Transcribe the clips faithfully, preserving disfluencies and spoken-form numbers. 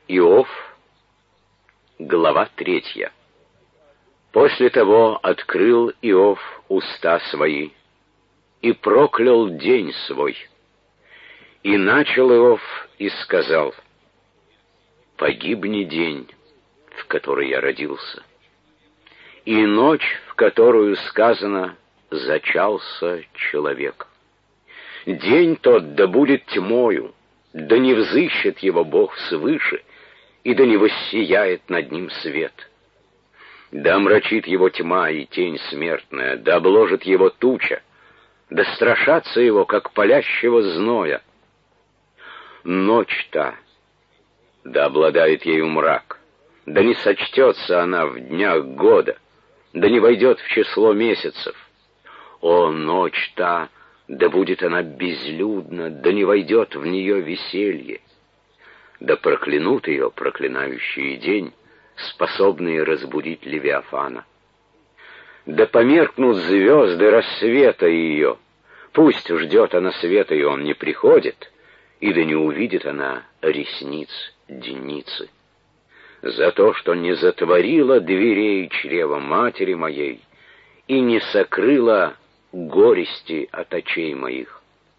Иов, глава третья. После того открыл Иов уста свои и проклял день свой. И начал Иов и сказал: «Погибни день, в который я родился, и ночь, в которую сказано: зачался человек. День тот да будет тьмою, да не взыщет его Бог свыше, и да не воссияет над ним свет. Да омрачит его тьма и тень смертная, да обложит его туча, да страшатся его, как палящего зноя. Ночь та, да обладает ею мрак, да не сочтется она в днях года, да не войдет в число месяцев. О, ночь та, да будет она безлюдна, да не войдет в нее веселье. Да проклянут ее проклинающие день, способные разбудить Левиафана. Да померкнут звезды рассвета ее, пусть ждет она света, и он не приходит, и да не увидит она ресниц деницы. За то, что не затворила дверей чрева матери моей и не сокрыла горести от очей моих.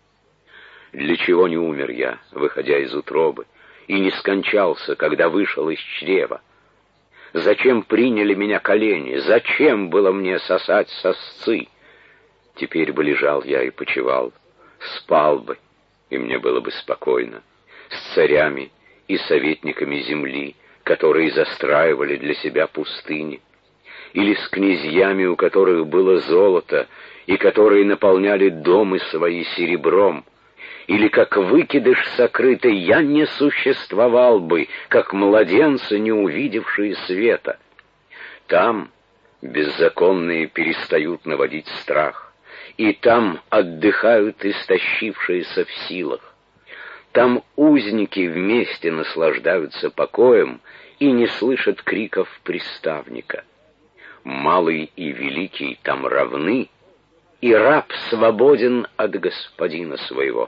Для чего не умер я, выходя из утробы, и не скончался, когда вышел из чрева? Зачем приняли меня колени? Зачем было мне сосать сосцы? Теперь бы лежал я и почивал, спал бы, и мне было бы спокойно, с царями и советниками земли, которые застраивали для себя пустыни, или с князьями, у которых было золото, и которые наполняли дома свои серебром, или как выкидыш сокрытый, я не существовал бы, как младенцы, не увидевшие света. Там беззаконные перестают наводить страх, и там отдыхают истощившиеся в силах. Там узники вместе наслаждаются покоем и не слышат криков приставника. Малый и великий там равны, и раб свободен от господина своего.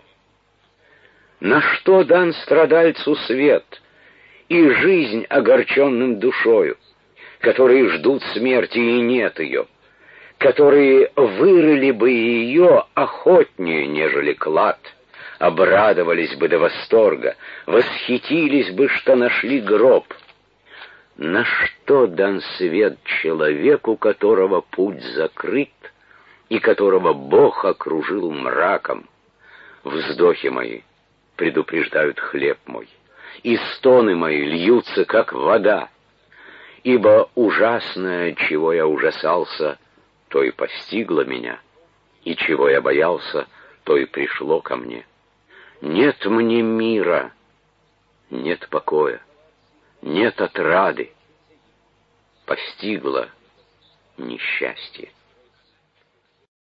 На что дан страдальцу свет и жизнь огорченным душою, которые ждут смерти и нет ее, которые вырыли бы ее охотнее, нежели клад, обрадовались бы до восторга, восхитились бы, что нашли гроб? На что дан свет человеку, которого путь закрыт и которого Бог окружил мраком? Вздохи мои предупреждают хлеб мой, и стоны мои льются, как вода. Ибо ужасное, чего я ужасался, то и постигло меня, и чего я боялся, то и пришло ко мне. Нет мне мира, нет покоя, нет отрады, постигло несчастье.